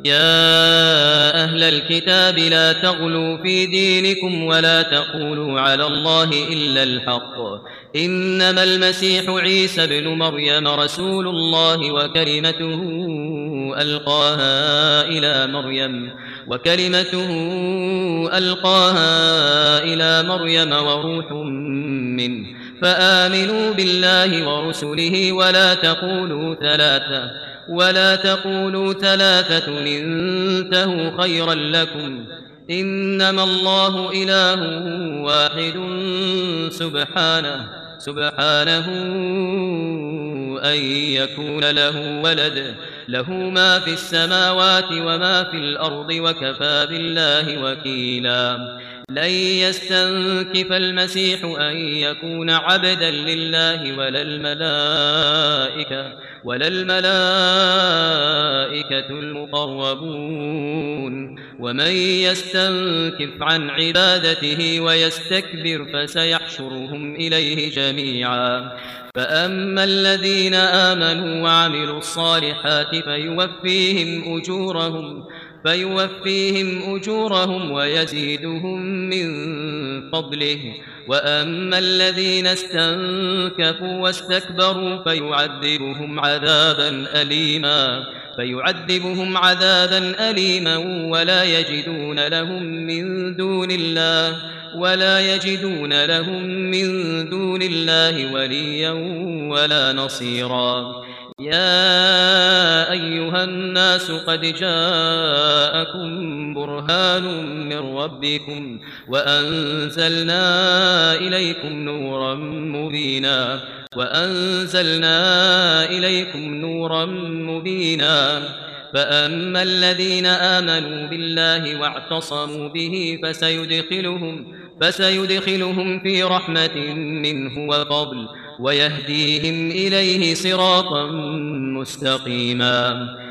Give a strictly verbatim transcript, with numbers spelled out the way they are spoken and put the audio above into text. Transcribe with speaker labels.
Speaker 1: يا أهل الكتاب لا تغلوا في دينكم ولا تقولوا على الله إلا الحق إنما المسيح عيسى بن مريم رسول الله وكلمته ألقاها إلى مريم وكلمته ألقاها إلى مريم وروح منه فآمنوا بالله ورسله ولا تقولوا ثلاثة ولا تقولوا ثلاثة انتهوا خيرا لكم إنما الله إله واحد سبحانه سبحانه أن يكون له ولد له ما في السماوات وما في الأرض وكفى بالله وكيلا لن يستنكف المسيح أن يكون عبدا لله ولا الملائكة ولا الملائكة المقربون ومن يستنكف عن عبادته ويستكبر فسيحشرهم إليه جميعا فأما الذين آمنوا وعملوا الصالحات فيوفيهم أجورهم فيوفيهم أجورهم ويزيدهم من فضله وأما الذين استنكفوا واستكبروا فيعذبهم عذابا أليما فيعذبهم عذابا أليما ولا يجدون لهم من دون الله ولا يجدون لهم من دون الله وليا ولا نصيرا يا أيها الناس قد جاءكم برهان من ربكم وأنزلنا إليكم نورا مبينا وأنزلنا إليكم نورا مبينا فأما الذين آمنوا بالله واعتصموا به فسيدخلهم فسيدخلهم في رحمة منه وفضل ويهديهم إليه صراطا مستقيما